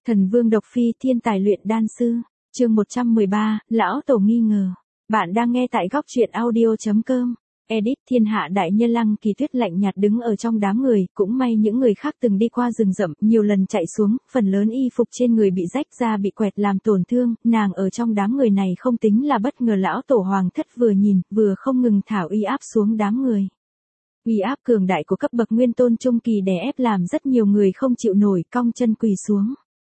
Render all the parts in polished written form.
Thần Vương Độc Phi thiên tài luyện đan sư, chương 113, Lão Tổ nghi ngờ. Bạn đang nghe tại góc truyện audio.com. Edit Thiên Hạ đại nhân Lăng Kỳ Tuyết lạnh nhạt đứng ở trong đám người, cũng may những người khác từng đi qua rừng rậm, nhiều lần chạy xuống, phần lớn y phục trên người bị rách ra bị quẹt làm tổn thương, nàng ở trong đám người này không tính là bất ngờ. Lão Tổ Hoàng Thất vừa nhìn, vừa không ngừng thảo uy áp xuống đám người. Uy áp cường đại của cấp bậc nguyên tôn trung kỳ đè ép làm rất nhiều người không chịu nổi, cong chân quỳ xuống.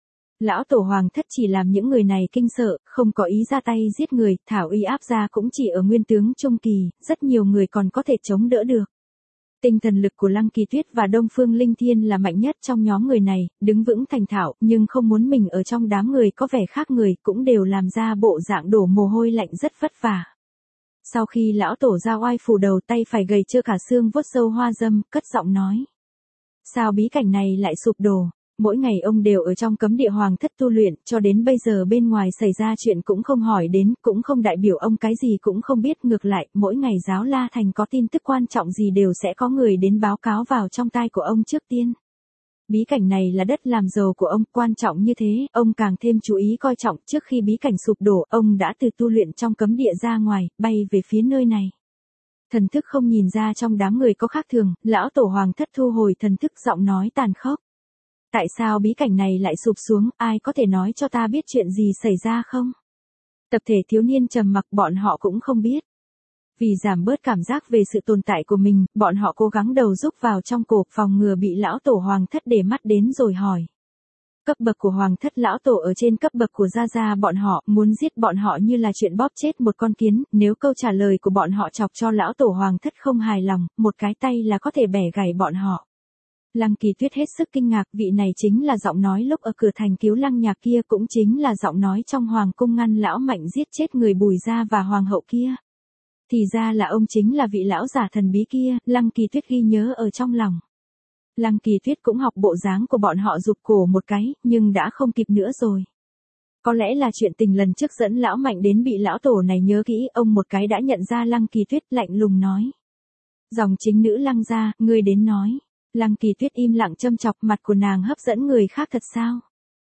Lão Tổ Hoàng Thất chỉ làm những người này kinh sợ, không có ý ra tay giết người, thảo uy áp ra cũng chỉ ở nguyên tướng trung kỳ, rất nhiều người còn có thể chống đỡ được. Tinh thần lực của Lăng Kỳ Tuyết và Đông Phương Linh Thiên là mạnh nhất trong nhóm người này, đứng vững thành thạo, nhưng không muốn mình ở trong đám người có vẻ khác người, cũng đều làm ra bộ dạng đổ mồ hôi lạnh rất vất vả. Sau khi lão tổ ra oai phủ đầu, tay phải gầy trơ cả xương vuốt sâu hoa dâm, cất giọng nói: sao bí cảnh này lại sụp đổ? Mỗi ngày ông đều ở trong cấm địa Hoàng Thất tu luyện, cho đến bây giờ bên ngoài xảy ra chuyện cũng không hỏi đến, cũng không đại biểu ông cái gì cũng không biết, ngược lại, mỗi ngày Giáo La Thành có tin tức quan trọng gì đều sẽ có người đến báo cáo vào trong tai của ông trước tiên. Bí cảnh này là đất làm giàu của ông, quan trọng như thế, ông càng thêm chú ý coi trọng. Trước khi bí cảnh sụp đổ, ông đã từ tu luyện trong cấm địa ra ngoài, bay về phía nơi này. Thần thức không nhìn ra trong đám người có khác thường, Lão Tổ Hoàng Thất thu hồi thần thức, giọng nói tàn khốc: tại sao bí cảnh này lại sụp xuống, ai có thể nói cho ta biết chuyện gì xảy ra không? Tập thể thiếu niên trầm mặc, bọn họ cũng không biết. Vì giảm bớt cảm giác về sự tồn tại của mình, bọn họ cố gắng đầu rúc vào trong cổ, phòng ngừa bị Lão Tổ Hoàng Thất để mắt đến rồi hỏi. Cấp bậc của Hoàng Thất Lão Tổ ở trên cấp bậc của Gia bọn họ, muốn giết bọn họ như là chuyện bóp chết một con kiến, nếu câu trả lời của bọn họ chọc cho Lão Tổ Hoàng Thất không hài lòng, một cái tay là có thể bẻ gãy bọn họ. Lăng Kỳ Tuyết hết sức kinh ngạc, vị này chính là giọng nói lúc ở cửa thành Cứu Lăng Nhạc kia, cũng chính là giọng nói trong hoàng cung ngăn lão Mạnh giết chết người Bùi gia và hoàng hậu kia. Thì ra là ông chính là vị lão giả thần bí kia, Lăng Kỳ Tuyết ghi nhớ ở trong lòng. Lăng Kỳ Tuyết cũng học bộ dáng của bọn họ, rụt cổ một cái, nhưng đã không kịp nữa rồi. Có lẽ là chuyện tình lần trước dẫn lão Mạnh đến bị lão tổ này nhớ kỹ, ông một cái đã nhận ra Lăng Kỳ Tuyết, lạnh lùng nói: dòng chính nữ Lăng gia, ngươi đến nói. Lăng Kỳ Tuyết im lặng châm chọc, mặt của nàng hấp dẫn người khác thật sao?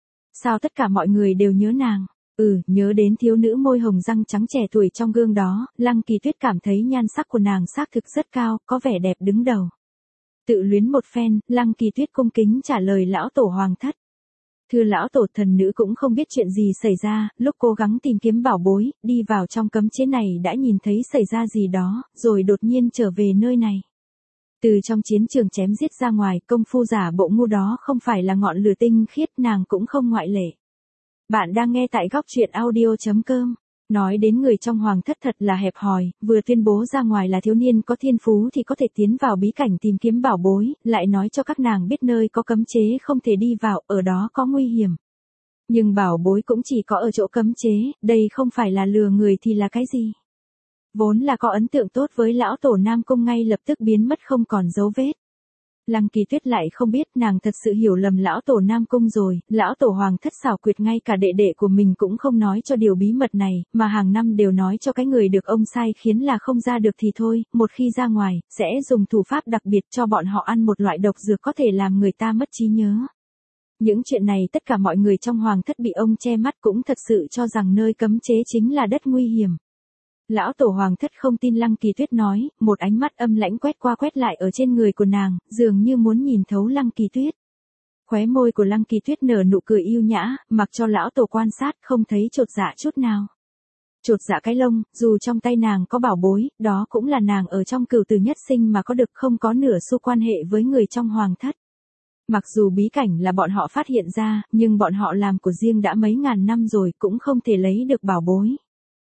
Sao tất cả mọi người đều nhớ nàng? Nhớ đến thiếu nữ môi hồng răng trắng trẻ tuổi trong gương đó, Lăng Kỳ Tuyết cảm thấy nhan sắc của nàng xác thực rất cao, có vẻ đẹp đứng đầu. Tự luyến một phen, Lăng Kỳ Tuyết cung kính trả lời Lão Tổ Hoàng Thất: thưa Lão Tổ, thần nữ cũng không biết chuyện gì xảy ra, lúc cố gắng tìm kiếm bảo bối, đi vào trong cấm chế này đã nhìn thấy xảy ra gì đó, rồi đột nhiên trở về nơi này. Từ trong chiến trường chém giết ra ngoài, công phu giả bộ ngu đó không phải là ngọn lửa tinh khiết, nàng cũng không ngoại lệ. Bạn đang nghe tại góc truyện audio.com. Nói đến người trong Hoàng Thất thật là hẹp hòi, vừa tuyên bố ra ngoài là thiếu niên có thiên phú thì có thể tiến vào bí cảnh tìm kiếm bảo bối, lại nói cho các nàng biết nơi có cấm chế không thể đi vào, ở đó có nguy hiểm. Nhưng bảo bối cũng chỉ có ở chỗ cấm chế, đây không phải là lừa người thì là cái gì? Vốn là có ấn tượng tốt với Lão Tổ Nam Cung ngay lập tức biến mất không còn dấu vết. Lăng Kỳ Tuyết lại không biết, nàng thật sự hiểu lầm Lão Tổ Nam Cung rồi, Lão Tổ Hoàng Thất xảo quyệt, ngay cả đệ đệ của mình cũng không nói cho điều bí mật này, mà hàng năm đều nói cho cái người được ông sai khiến là không ra được thì thôi, một khi ra ngoài, sẽ dùng thủ pháp đặc biệt cho bọn họ ăn một loại độc dược có thể làm người ta mất trí nhớ. Những chuyện này tất cả mọi người trong Hoàng Thất bị ông che mắt, cũng thật sự cho rằng nơi cấm chế chính là đất nguy hiểm. Lão Tổ Hoàng Thất không tin Lăng Kỳ Tuyết nói, một ánh mắt âm lãnh quét qua quét lại ở trên người của nàng, dường như muốn nhìn thấu Lăng Kỳ Tuyết. Khóe môi của Lăng Kỳ Tuyết nở nụ cười yêu nhã, mặc cho Lão Tổ quan sát không thấy chột dạ chút nào. Chột dạ cái lông, dù trong tay nàng có bảo bối, đó cũng là nàng ở trong cửu tử nhất sinh mà có được, không có nửa xu quan hệ với người trong Hoàng Thất. Mặc dù bí cảnh là bọn họ phát hiện ra, nhưng bọn họ làm của riêng đã mấy ngàn năm rồi, cũng không thể lấy được bảo bối.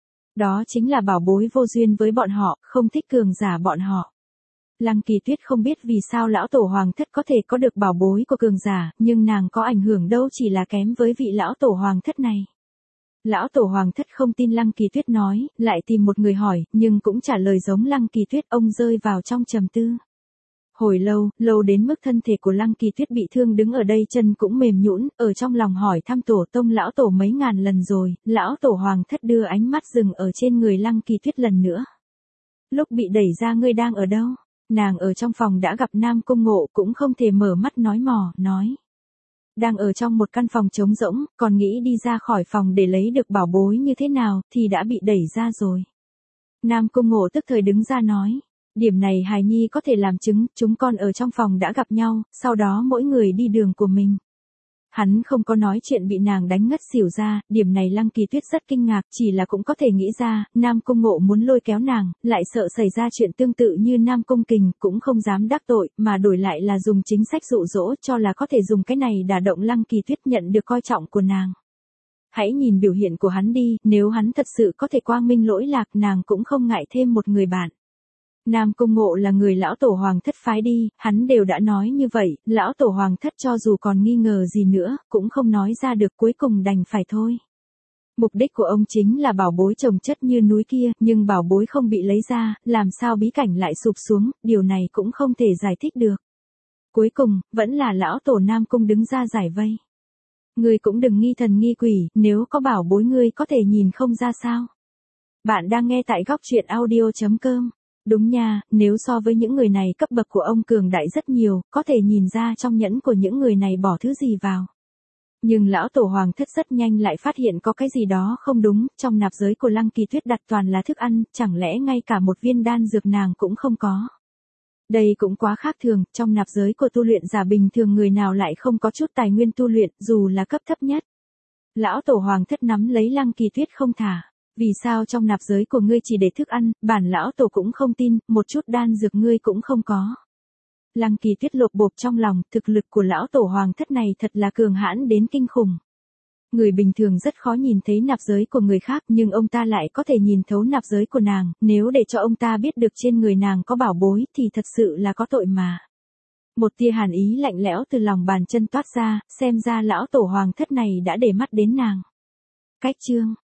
Đó chính là bảo bối vô duyên với bọn họ, không thích cường giả bọn họ. Lăng Kỳ Tuyết không biết vì sao Lão Tổ Hoàng Thất có thể có được bảo bối của cường giả, nhưng nàng có ảnh hưởng đâu, chỉ là kém với vị Lão Tổ Hoàng Thất này. Lão Tổ Hoàng Thất không tin Lăng Kỳ Tuyết nói, lại tìm một người hỏi, nhưng cũng trả lời giống Lăng Kỳ Tuyết, ông rơi vào trong trầm tư. Hồi lâu đến mức thân thể của Lăng Kỳ Tuyết bị thương, đứng ở đây chân cũng mềm nhũn, ở trong lòng hỏi thăm Tổ tông Lão Tổ mấy ngàn lần rồi. Lão Tổ Hoàng Thất đưa ánh mắt dừng ở trên người Lăng Kỳ Tuyết lần nữa. Lúc bị đẩy ra ngươi đang ở đâu? Nàng ở trong phòng đã gặp Nam Cung Ngộ, cũng không thể mở mắt nói. đang ở trong một căn phòng trống rỗng, còn nghĩ đi ra khỏi phòng để lấy được bảo bối như thế nào, thì đã bị đẩy ra rồi. Nam Cung Ngộ tức thời đứng ra nói. Điểm này hài nhi có thể làm chứng, chúng con ở trong phòng đã gặp nhau, sau đó mỗi người đi đường của mình. Hắn không có nói chuyện bị nàng đánh ngất xỉu ra, điểm này Lăng Kỳ Tuyết rất kinh ngạc, chỉ là cũng có thể nghĩ ra, Nam Cung Ngộ muốn lôi kéo nàng, lại sợ xảy ra chuyện tương tự như Nam Cung Kình, cũng không dám đắc tội, mà đổi lại là dùng chính sách dụ dỗ cho là có thể dùng cái này đả động Lăng Kỳ Tuyết nhận được coi trọng của nàng. Hãy nhìn biểu hiện của hắn đi, nếu hắn thật sự có thể quang minh lỗi lạc, nàng cũng không ngại thêm một người bạn. Nam Cung Ngộ là người lão tổ hoàng thất phái đi, hắn đều đã nói như vậy, lão tổ hoàng thất cho dù còn nghi ngờ gì nữa, cũng không nói ra được, cuối cùng đành phải thôi. Mục đích của ông chính là bảo bối chồng chất như núi kia, nhưng bảo bối không bị lấy ra, làm sao bí cảnh lại sụp xuống, điều này cũng không thể giải thích được. Cuối cùng, vẫn là lão tổ Nam Cung đứng ra giải vây. Ngươi cũng đừng nghi thần nghi quỷ, nếu có bảo bối ngươi có thể nhìn không ra sao. Bạn đang nghe tại góc truyện audio.com. Đúng nha, nếu so với những người này cấp bậc của ông cường đại rất nhiều, có thể nhìn ra trong nhẫn của những người này bỏ thứ gì vào. Nhưng lão tổ hoàng thất rất nhanh lại phát hiện có cái gì đó không đúng, trong nạp giới của Lăng Kỳ Tuyết đặt toàn là thức ăn, chẳng lẽ ngay cả một viên đan dược nàng cũng không có. Đây cũng quá khác thường, trong nạp giới của tu luyện giả bình thường người nào lại không có chút tài nguyên tu luyện, dù là cấp thấp nhất. Lão tổ hoàng thất nắm lấy Lăng Kỳ Tuyết không thả. Vì sao trong nạp giới của ngươi chỉ để thức ăn, bản lão tổ cũng không tin, một chút đan dược ngươi cũng không có. Lăng Kỳ Tuyết lột bột trong lòng, thực lực của lão tổ hoàng thất này thật là cường hãn đến kinh khủng. Người bình thường rất khó nhìn thấy nạp giới của người khác, nhưng ông ta lại có thể nhìn thấu nạp giới của nàng, nếu để cho ông ta biết được trên người nàng có bảo bối thì thật sự là có tội mà. Một tia hàn ý lạnh lẽo từ lòng bàn chân toát ra, xem ra lão tổ hoàng thất này đã để mắt đến nàng. Cách chương